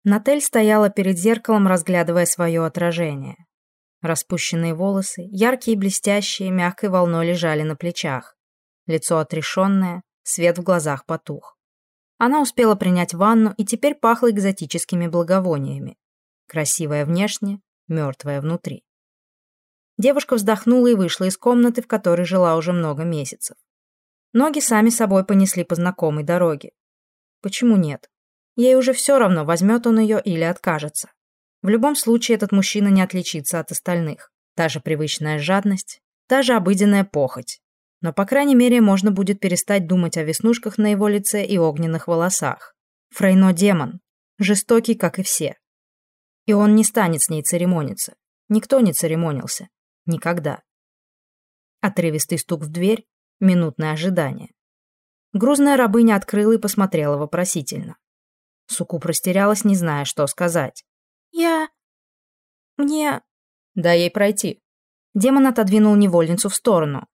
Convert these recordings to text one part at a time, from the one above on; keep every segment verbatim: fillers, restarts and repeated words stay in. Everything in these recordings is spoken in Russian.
Натель стояла перед зеркалом, разглядывая свое отражение. Распущенные волосы, яркие и блестящие, мягкой волной лежали на плечах. Лицо отрешенное, свет в глазах потух. Она успела принять ванну и теперь пахла экзотическими благовониями. Красивая внешне, мертвая внутри. Девушка вздохнула и вышла из комнаты, в которой жила уже много месяцев. Ноги сами собой понесли по знакомой дороге. Почему нет? Ей уже все равно, возьмет он ее или откажется. В любом случае этот мужчина не отличится от остальных. Та же привычная жадность, та же обыденная похоть. Но, по крайней мере, можно будет перестать думать о веснушках на его лице и огненных волосах. Фрейно демон, жестокий, как и все. И он не станет с ней церемониться. Никто не церемонился. Никогда. Отрывистый стук в дверь, минутное ожидание. Грузная рабыня открыла и посмотрела вопросительно. Суккуб растерялась, не зная, что сказать. «Я... мне...» «Дай ей пройти». Демон отодвинул невольницу в сторону.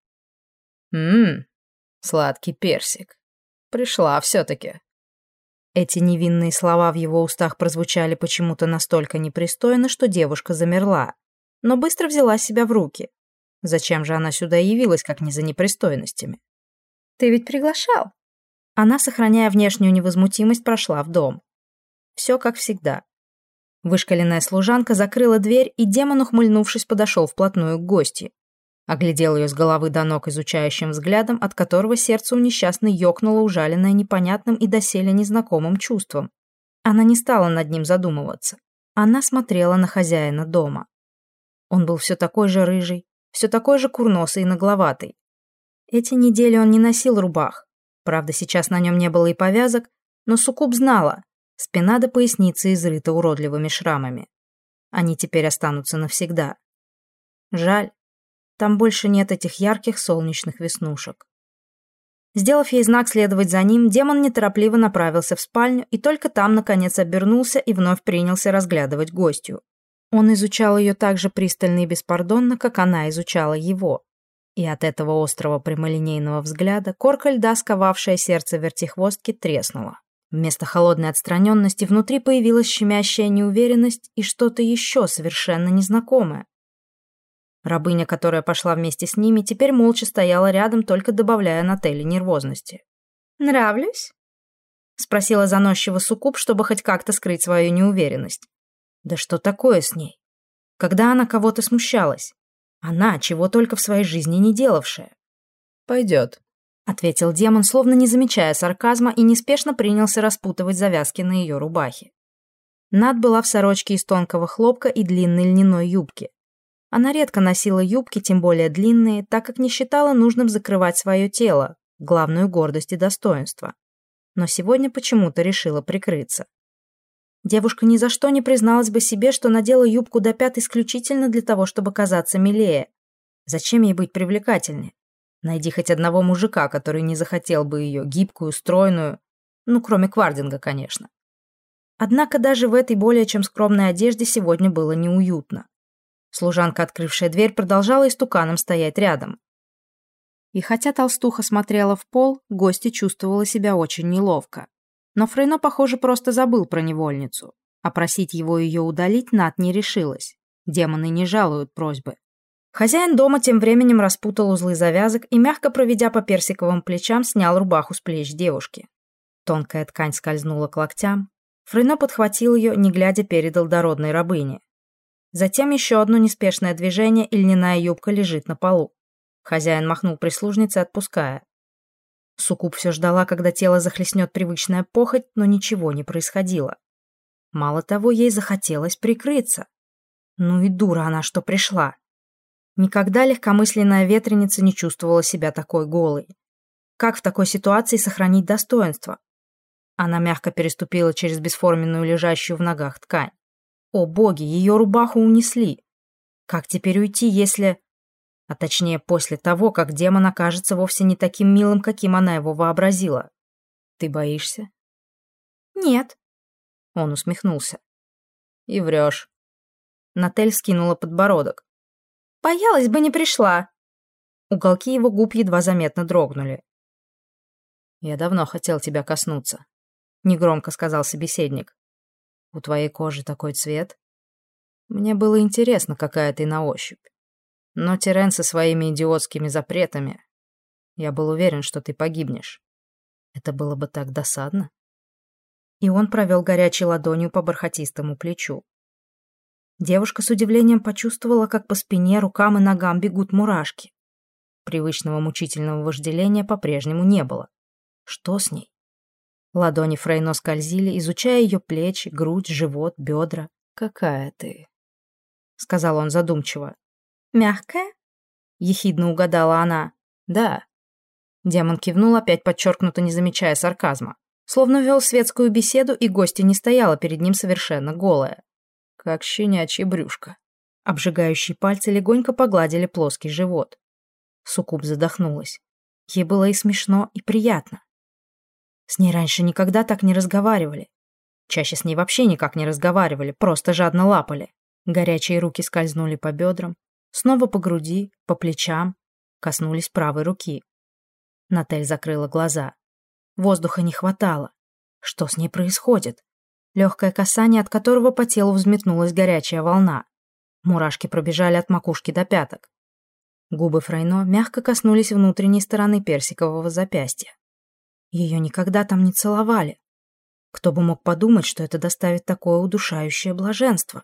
«Ммм, сладкий персик. Пришла все-таки». Эти невинные слова в его устах прозвучали почему-то настолько непристойно, что девушка замерла, но быстро взяла себя в руки. Зачем же она сюда явилась, как не за непристойностями? «Ты ведь приглашал?» Она, сохраняя внешнюю невозмутимость, прошла в дом. Все как всегда. Вышкаленная служанка закрыла дверь, и демон, ухмыльнувшись, подошел вплотную к гостье. Оглядел ее с головы до ног изучающим взглядом, от которого сердце у несчастной ёкнуло, ужаленное непонятным и доселе незнакомым чувством. Она не стала над ним задумываться. Она смотрела на хозяина дома. Он был все такой же рыжий, все такой же курносый и нагловатый. Эти недели он не носил рубах. Правда, сейчас на нем не было и повязок, но Суккуб знала, спина до поясницы изрыта уродливыми шрамами. Они теперь останутся навсегда. Жаль, там больше нет этих ярких солнечных веснушек. Сделав ей знак следовать за ним, демон неторопливо направился в спальню и только там, наконец, обернулся и вновь принялся разглядывать гостью. Он изучал ее так же пристально и беспардонно, как она изучала его. И от этого острого прямолинейного взгляда корка льда, сковавшая сердце вертихвостки, треснула. Вместо холодной отстраненности внутри появилась щемящая неуверенность и что-то еще совершенно незнакомое. Рабыня, которая пошла вместе с ними, теперь молча стояла рядом, только добавляя Нателле нервозности. «Нравлюсь?» — спросила заносчиво Суккуб, чтобы хоть как-то скрыть свою неуверенность. Да что такое с ней? Когда она кого-то смущалась? Она, чего только в своей жизни не делавшая. «Пойдет», — ответил демон, словно не замечая сарказма, и неспешно принялся распутывать завязки на ее рубахе. Над была в сорочке из тонкого хлопка и длинной льняной юбки. Она редко носила юбки, тем более длинные, так как не считала нужным закрывать свое тело, главную гордость и достоинство. Но сегодня почему-то решила прикрыться. Девушка ни за что не призналась бы себе, что надела юбку до пят исключительно для того, чтобы казаться милее. Зачем ей быть привлекательнее? Найди хоть одного мужика, который не захотел бы ее, гибкую, стройную, ну, кроме Квардинга, конечно. Однако даже в этой более чем скромной одежде сегодня было неуютно. Служанка, открывшая дверь, продолжала истуканом стоять рядом. И хотя толстуха смотрела в пол, гостья чувствовала себя очень неловко. Но Фрейно, похоже, просто забыл про невольницу. А просить его ее удалить Над не решилась. Демоны не жалуют просьбы. Хозяин дома тем временем распутал узлы завязок и, мягко проведя по персиковым плечам, снял рубаху с плеч девушки. Тонкая ткань скользнула к локтям. Фрейно подхватил ее, не глядя, передал дородной рабыне. Затем еще одно неспешное движение, и льняная юбка лежит на полу. Хозяин махнул прислужнице, отпуская. Суккуб все ждала, когда тело захлестнет привычная похоть, но ничего не происходило. Мало того, ей захотелось прикрыться. Ну и дура она, что пришла. Никогда легкомысленная ветреница не чувствовала себя такой голой. Как в такой ситуации сохранить достоинство? Она мягко переступила через бесформенную лежащую в ногах ткань. О боги, ее рубаху унесли. Как теперь уйти, если... А точнее, после того, как демон окажется вовсе не таким милым, каким она его вообразила. Ты боишься? Нет. Он усмехнулся. И врешь. Натель скинула подбородок. Боялась бы, не пришла. Уголки его губ едва заметно дрогнули. Я давно хотел тебя коснуться, негромко сказал собеседник. У твоей кожи такой цвет. Мне было интересно, какая ты на ощупь. Но Терен со своими идиотскими запретами... Я был уверен, что ты погибнешь. Это было бы так досадно. И он провел горячей ладонью по бархатистому плечу. Девушка с удивлением почувствовала, как по спине, рукам и ногам бегут мурашки. Привычного мучительного вожделения по-прежнему не было. Что с ней? Ладони Фрейно скользили, изучая ее плечи, грудь, живот, бедра. «Какая ты?» — сказал он задумчиво. «Мягкая?» — ехидно угадала она. «Да». Демон кивнул, опять подчеркнуто не замечая сарказма. Словно вел светскую беседу, и гостья не стояла перед ним совершенно голая. Как щенячье брюшко. Обжигающие пальцы легонько погладили плоский живот. Суккуб задохнулась. Ей было и смешно, и приятно. С ней раньше никогда так не разговаривали. Чаще с ней вообще никак не разговаривали, просто жадно лапали. Горячие руки скользнули по бедрам, снова по груди, по плечам, коснулись правой руки. Натель закрыла глаза. Воздуха не хватало. Что с ней происходит? Легкое касание, от которого по телу взметнулась горячая волна. Мурашки пробежали от макушки до пяток. Губы Фрейно мягко коснулись внутренней стороны персикового запястья. Ее никогда там не целовали. Кто бы мог подумать, что это доставит такое удушающее блаженство?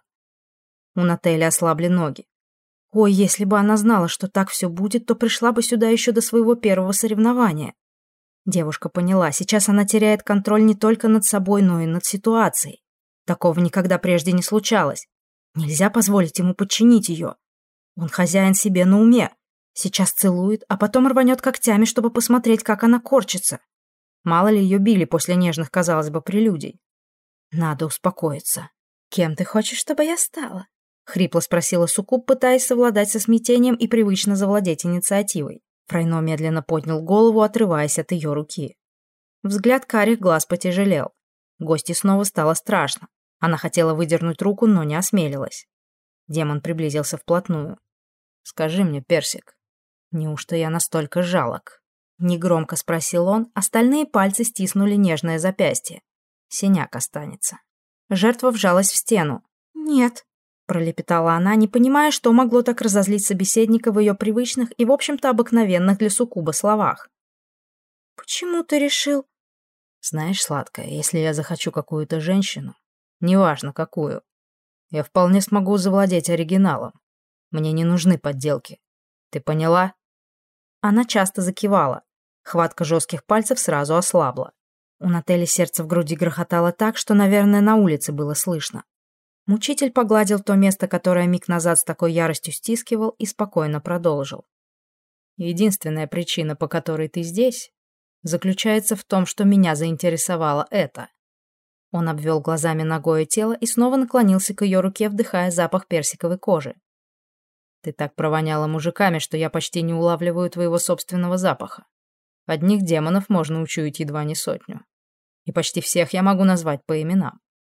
У Нателли ослабли ноги. Ой, если бы она знала, что так все будет, то пришла бы сюда еще до своего первого соревнования. Девушка поняла, сейчас она теряет контроль не только над собой, но и над ситуацией. Такого никогда прежде не случалось. Нельзя позволить ему подчинить ее. Он хозяин себе на уме. Сейчас целует, а потом рванет когтями, чтобы посмотреть, как она корчится. Мало ли ее били после нежных, казалось бы, прелюдий. Надо успокоиться. «Кем ты хочешь, чтобы я стала?» — хрипло спросила Суккуб, пытаясь совладать со смятением и привычно завладеть инициативой. Фрейно медленно поднял голову, отрываясь от ее руки. Взгляд карих глаз потяжелел. Гости снова стало страшно. Она хотела выдернуть руку, но не осмелилась. Демон приблизился вплотную. «Скажи мне, Персик, неужто я настолько жалок?» Негромко спросил он, остальные пальцы стиснули нежное запястье. Синяк останется. Жертва вжалась в стену. «Нет», — пролепетала она, не понимая, что могло так разозлить собеседника в ее привычных и, в общем-то, обыкновенных для суккуба словах. «Почему ты решил?» «Знаешь, сладкая, если я захочу какую-то женщину, неважно какую, я вполне смогу завладеть оригиналом. Мне не нужны подделки. Ты поняла?» Она часто закивала. Хватка жестких пальцев сразу ослабла. У Нателли сердце в груди грохотало так, что, наверное, на улице было слышно. Мучитель погладил то место, которое миг назад с такой яростью стискивал, и спокойно продолжил. «Единственная причина, по которой ты здесь, заключается в том, что меня заинтересовало это». Он обвел глазами нагое тело и снова наклонился к ее руке, вдыхая запах персиковой кожи. «Ты так провоняла мужиками, что я почти не улавливаю твоего собственного запаха. Одних демонов можно учуять едва не сотню. И почти всех я могу назвать по именам».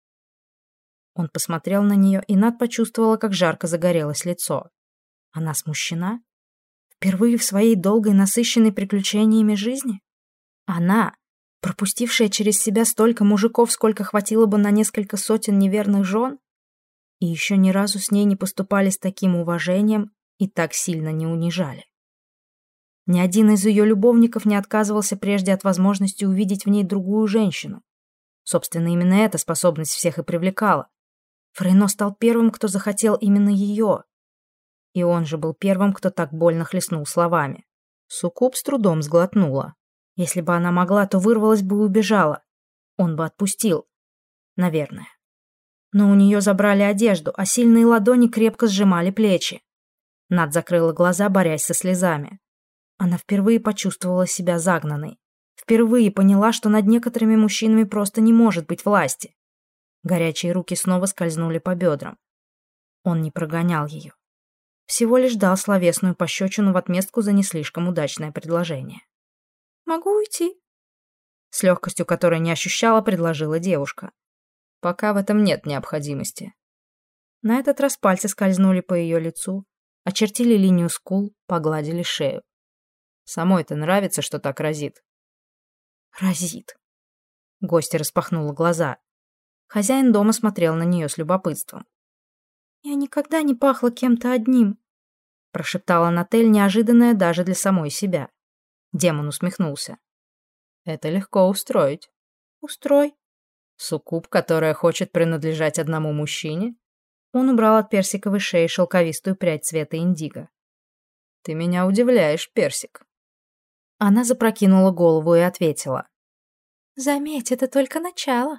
Он посмотрел на нее, и Нат почувствовала, как жарко загорелось лицо. Она смущена? Впервые в своей долгой, насыщенной приключениями жизни? Она, пропустившая через себя столько мужиков, сколько хватило бы на несколько сотен неверных жен? И еще ни разу с ней не поступали с таким уважением и так сильно не унижали. Ни один из ее любовников не отказывался прежде от возможности увидеть в ней другую женщину. Собственно, именно эта способность всех и привлекала. Фрейно стал первым, кто захотел именно ее. И он же был первым, кто так больно хлестнул словами. Суккуб с трудом сглотнула. Если бы она могла, то вырвалась бы и убежала. Он бы отпустил. Наверное. Но у нее забрали одежду, а сильные ладони крепко сжимали плечи. Над закрыла глаза, борясь со слезами. Она впервые почувствовала себя загнанной. Впервые поняла, что над некоторыми мужчинами просто не может быть власти. Горячие руки снова скользнули по бедрам. Он не прогонял ее. Всего лишь дал словесную пощечину в отместку за не слишком удачное предложение. «Могу уйти?» С легкостью, которой не ощущала, предложила девушка. «Пока в этом нет необходимости». На этот раз пальцы скользнули по ее лицу, очертили линию скул, погладили шею. «Самой-то нравится, что так разит?» «Разит». Гостья распахнула глаза. Хозяин дома смотрел на нее с любопытством. «Я никогда не пахла кем-то одним», — прошептала Натель, неожиданная даже для самой себя. Демон усмехнулся. «Это легко устроить». «Устрой». «Суккуб, которая хочет принадлежать одному мужчине?» Он убрал от персиковой шеи шелковистую прядь цвета индиго. «Ты меня удивляешь, Персик». Она запрокинула голову и ответила. «Заметь, это только начало».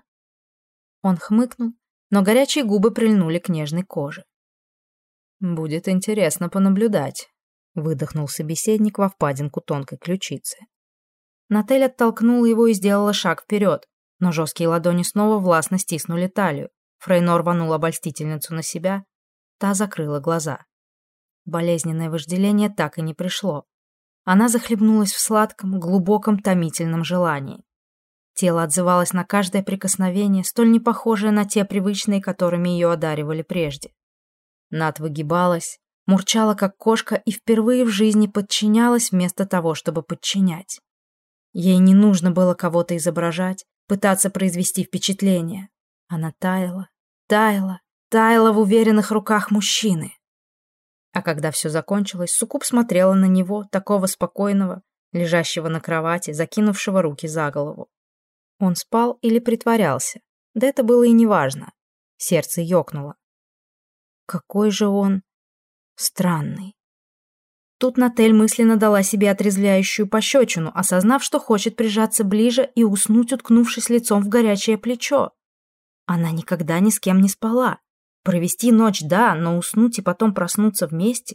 Он хмыкнул, но горячие губы прильнули к нежной коже. «Будет интересно понаблюдать», — выдохнул собеседник во впадинку тонкой ключицы. Натель оттолкнула его и сделала шаг вперед, но жесткие ладони снова властно стиснули талию. Фрейнор рванул обольстительницу на себя, та закрыла глаза. Болезненное вожделение так и не пришло. Она захлебнулась в сладком, глубоком, томительном желании. Тело отзывалось на каждое прикосновение, столь не похожее на те привычные, которыми ее одаривали прежде. Над выгибалась, мурчала как кошка и впервые в жизни подчинялась вместо того, чтобы подчинять. Ей не нужно было кого-то изображать, пытаться произвести впечатление. Она таяла, таяла, таяла в уверенных руках мужчины. А когда все закончилось, Суккуб смотрела на него, такого спокойного, лежащего на кровати, закинувшего руки за голову. Он спал или притворялся, да это было и неважно. Сердце ёкнуло. Какой же он странный. Тут Натель мысленно дала себе отрезвляющую пощечину, осознав, что хочет прижаться ближе и уснуть, уткнувшись лицом в горячее плечо. Она никогда ни с кем не спала. Провести ночь, да, но уснуть и потом проснуться вместе?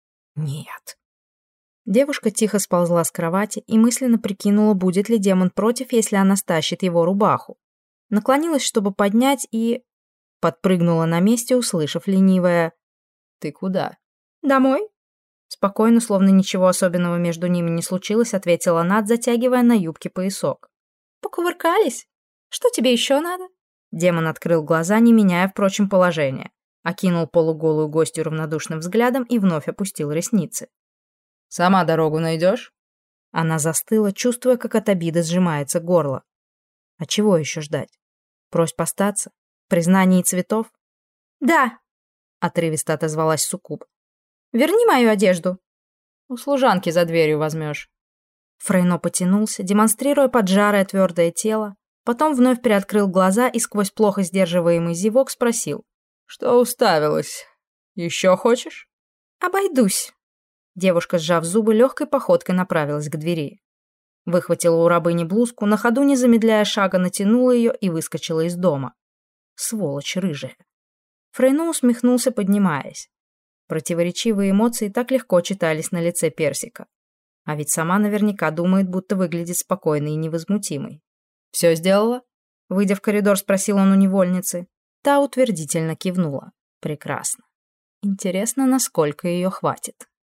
Нет. Девушка тихо сползла с кровати и мысленно прикинула, будет ли демон против, если она стащит его рубаху. Наклонилась, чтобы поднять, и... подпрыгнула на месте, услышав ленивое «Ты куда?» «Домой?» Спокойно, словно ничего особенного между ними не случилось, ответила Над, затягивая на юбке поясок. «Покувыркались? Что тебе еще надо?» Демон открыл глаза, не меняя, впрочем, положения, окинул полуголую гостью равнодушным взглядом и вновь опустил ресницы. «Сама дорогу найдешь?» Она застыла, чувствуя, как от обиды сжимается горло. А чего еще ждать? Просьб остаться? Признаний и цветов? «Да», — отрывисто отозвалась Суккуб. «Верни мою одежду». «У служанки за дверью возьмешь». Фрейно потянулся, демонстрируя поджарое твердое тело, потом вновь приоткрыл глаза и сквозь плохо сдерживаемый зевок спросил. «Что уставилась? Еще хочешь?» «Обойдусь». Девушка, сжав зубы, легкой походкой направилась к двери. Выхватила у рабыни блузку, на ходу, не замедляя шага, натянула ее и выскочила из дома. Сволочь рыжая. Фрейно усмехнулся, поднимаясь. Противоречивые эмоции так легко читались на лице Персика. А ведь сама наверняка думает, будто выглядит спокойной и невозмутимой. «Все сделала?» Выйдя в коридор, спросил он у невольницы. Та утвердительно кивнула. «Прекрасно. Интересно, насколько ее хватит».